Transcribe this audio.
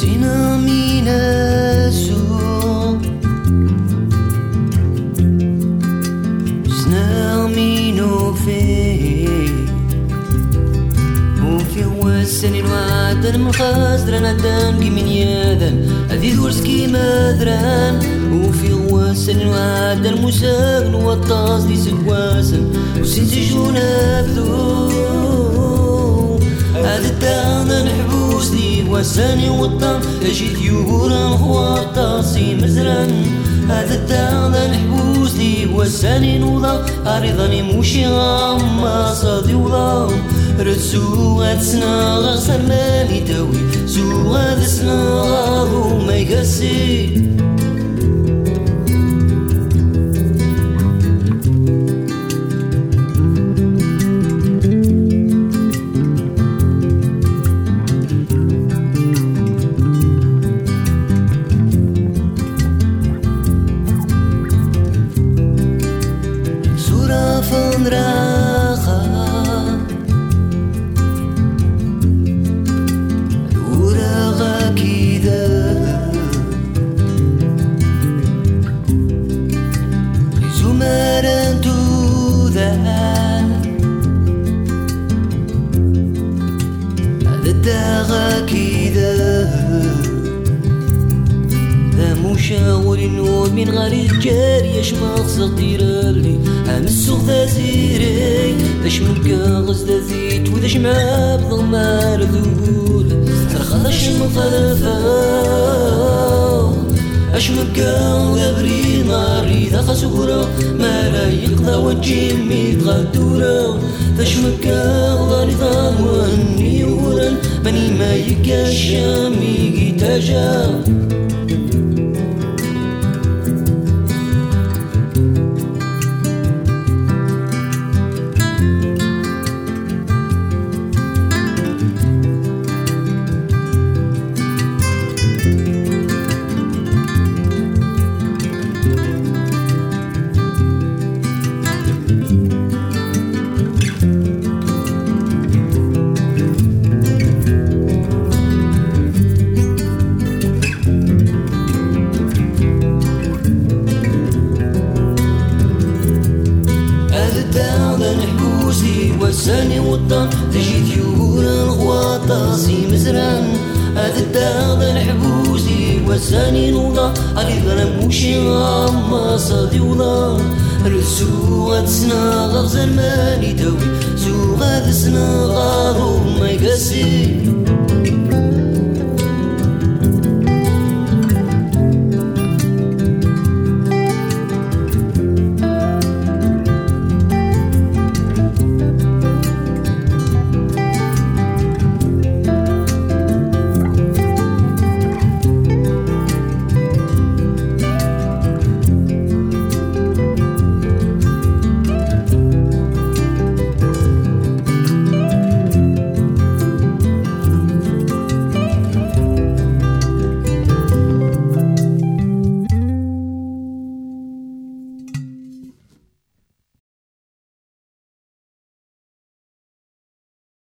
سينا مينا سو سنا مينو في وسنين وعدن من خاسران عدن كي من يادن هذي دورس كي مادران وفي وسنين وعدن مساقن وطاس دي سكواسن وسنسجون أبدو هذا الدانا نحبوس دي وساني وطن أجيت يوران خواطاسي مزران هذا الدانا نحبوس دي وساني نوضا أريضاني موشي غاما صادي وضا رسو غاتسنا غاصر مالي تاوي سو غاتسنا غاضو ما يقاسي سورة فندراخا داغا كيدا ذا مشاور النور من غير الجاري يشمع خسطير اللي همسوغ ذا زيري ذاش مكاغز ذا زيت وذاش معابض مار ذول ترخى ذاش مخالفة اش مكاغ ذا بري ناري ذا خسورة ما لا يقضى وجه ميت غدورة ذاش مكاغ ذا نظام واني ورن ماني ما يكاشا ميقي تاجا وساني وطن تجي ثيورا الغواطاسي مزران هذا الدار الحبوسي وساني نوضا أريد موشي غاما صادي وضا رسو غاتسنا غغزال ماني تاوي سو غاتسنا غارو ما يقاسي